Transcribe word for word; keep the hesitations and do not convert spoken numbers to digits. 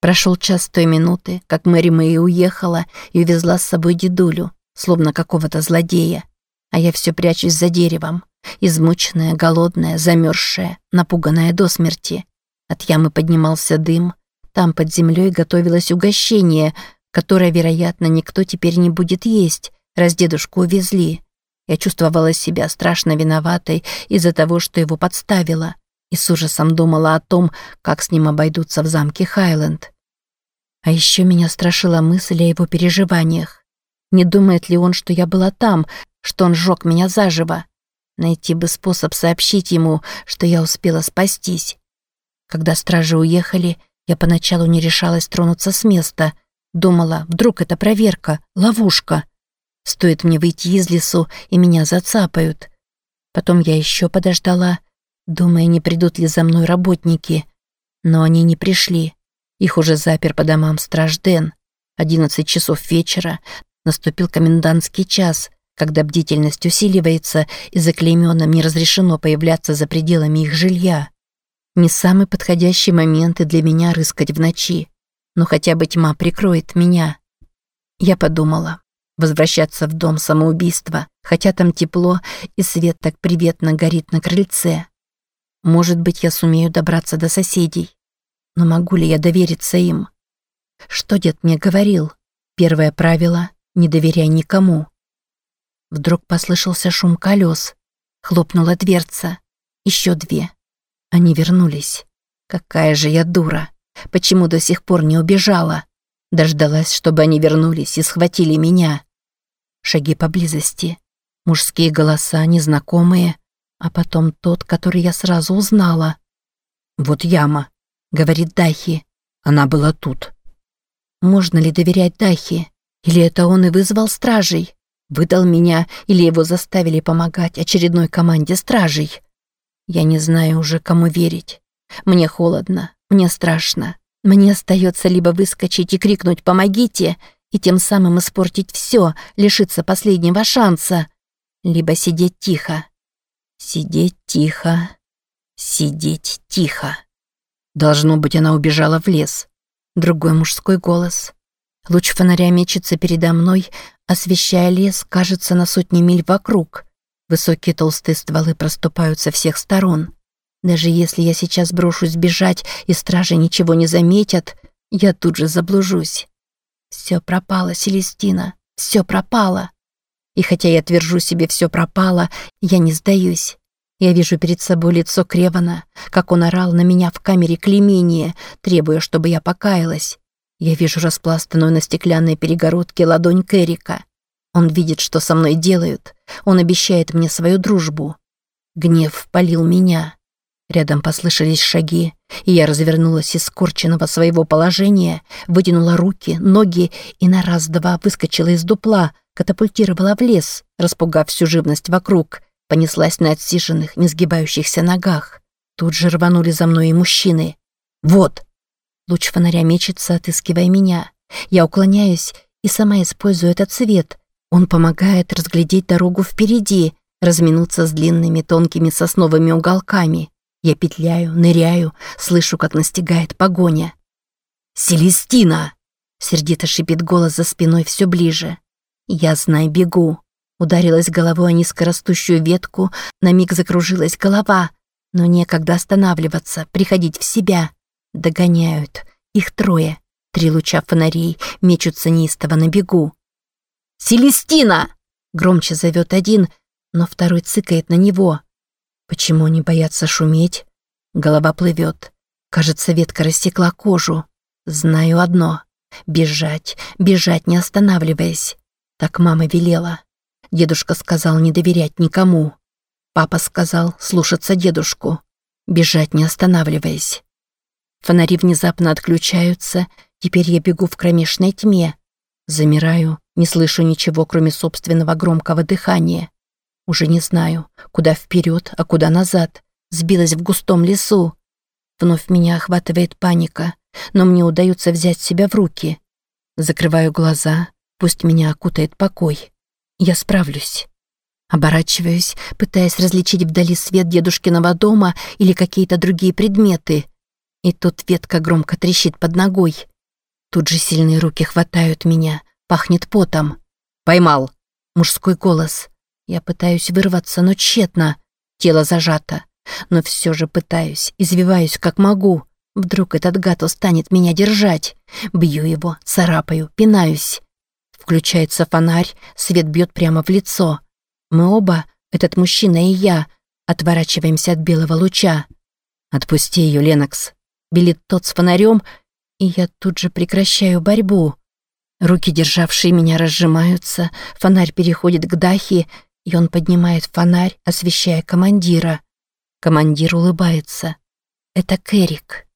Прошел час с той минуты, как Мэри Мэй уехала и увезла с собой дедулю, словно какого-то злодея. А я все прячусь за деревом, измученная, голодная, замерзшая, напуганная до смерти. От ямы поднимался дым, там под землей готовилось угощение, которое, вероятно, никто теперь не будет есть, раз дедушку увезли. Я чувствовала себя страшно виноватой из-за того, что его подставила, и с ужасом думала о том, как с ним обойдутся в замке Хайленд. А еще меня страшила мысль о его переживаниях. Не думает ли он, что я была там, что он сжег меня заживо? Найти бы способ сообщить ему, что я успела спастись. Когда стражи уехали, я поначалу не решалась тронуться с места. Думала, вдруг это проверка, ловушка. Стоит мне выйти из лесу, и меня зацапают. Потом я еще подождала, думая, не придут ли за мной работники. Но они не пришли. Их уже запер по домам страж Дэн. Одиннадцать часов вечера. Наступил комендантский час, когда бдительность усиливается, и заклеймённым не разрешено появляться за пределами их жилья. Не самый подходящий момент и для меня рыскать в ночи. Но хотя бы тьма прикроет меня. Я подумала, возвращаться в дом самоубийства, хотя там тепло и свет так приветно горит на крыльце. Может быть, я сумею добраться до соседей. Но могу ли я довериться им? Что дед мне говорил? Первое правило — не доверяй никому. Вдруг послышался шум колес. Хлопнула дверца. Еще две. Они вернулись. Какая же я дура. Почему до сих пор не убежала? Дождалась, чтобы они вернулись и схватили меня. Шаги поблизости. Мужские голоса, незнакомые. А потом тот, который я сразу узнала. «Вот яма», — говорит Дахи. «Она была тут». Можно ли доверять Дахи? Или это он и вызвал стражей? Выдал меня, или его заставили помогать очередной команде стражей? Я не знаю уже, кому верить. Мне холодно, мне страшно. Мне остается либо выскочить и крикнуть «помогите», и тем самым испортить все, лишиться последнего шанса, либо сидеть тихо. Сидеть тихо. Сидеть тихо. Должно быть, она убежала в лес. Другой мужской голос. Луч фонаря мечется передо мной, освещая лес, кажется, на сотни миль вокруг. Высокие толстые стволы проступают со всех сторон. Даже если я сейчас брошусь бежать, и стражи ничего не заметят, я тут же заблужусь. Все пропало, Селестина, все пропало. И хотя я твержу себе «все пропало», я не сдаюсь. Я вижу перед собой лицо Кревана, как он орал на меня в камере клеймения, требуя, чтобы я покаялась. Я вижу распластанную на стеклянной перегородке ладонь Кэрика. Он видит, что со мной делают. Он обещает мне свою дружбу. Гнев палил меня. Рядом послышались шаги, и я развернулась из скорченного своего положения, вытянула руки, ноги и на раз-два выскочила из дупла, катапультировала в лес, распугав всю живность вокруг, понеслась на отсиженных, не сгибающихся ногах. Тут же рванули за мной и мужчины. «Вот!» Луч фонаря мечется, отыскивая меня. Я уклоняюсь и сама использую этот свет. Он помогает разглядеть дорогу впереди, разминуться с длинными тонкими сосновыми уголками. Я петляю, ныряю, слышу, как настигает погоня. «Селестина!» — сердито шипит голос за спиной все ближе. Я, знай, бегу. Ударилась головой о низкорастущую ветку, на миг закружилась голова, но некогда останавливаться, приходить в себя. Догоняют. Их трое. Три луча фонарей мечутся неистово на бегу. «Селестина!» — громче зовет один, но второй цыкает на него. Почему они боятся шуметь? Голова плывет. Кажется, ветка рассекла кожу. Знаю одно. Бежать, бежать, не останавливаясь. Так мама велела. Дедушка сказал не доверять никому. Папа сказал слушаться дедушку. Бежать, не останавливаясь. Фонари внезапно отключаются. Теперь я бегу в кромешной тьме. Замираю, не слышу ничего, кроме собственного громкого дыхания. Уже не знаю, куда вперед, а куда назад. Сбилась в густом лесу. Вновь меня охватывает паника, но мне удается взять себя в руки. Закрываю глаза, пусть меня окутает покой. Я справлюсь. Оборачиваюсь, пытаясь различить вдали свет дедушкиного дома или какие-то другие предметы. И тут ветка громко трещит под ногой. Тут же сильные руки хватают меня. Пахнет потом. «Поймал!» Мужской голос. Я пытаюсь вырваться, но тщетно. Тело зажато. Но все же пытаюсь, извиваюсь как могу. Вдруг этот гад устанет меня держать. Бью его, царапаю, пинаюсь. Включается фонарь, свет бьет прямо в лицо. Мы оба, этот мужчина и я, отворачиваемся от белого луча. «Отпусти ее, Ленокс!» Белит тот с фонарем, и я тут же прекращаю борьбу. Руки, державшие меня, разжимаются, фонарь переходит к Дахе, и он поднимает фонарь, освещая командира. Командир улыбается. Это Керрик.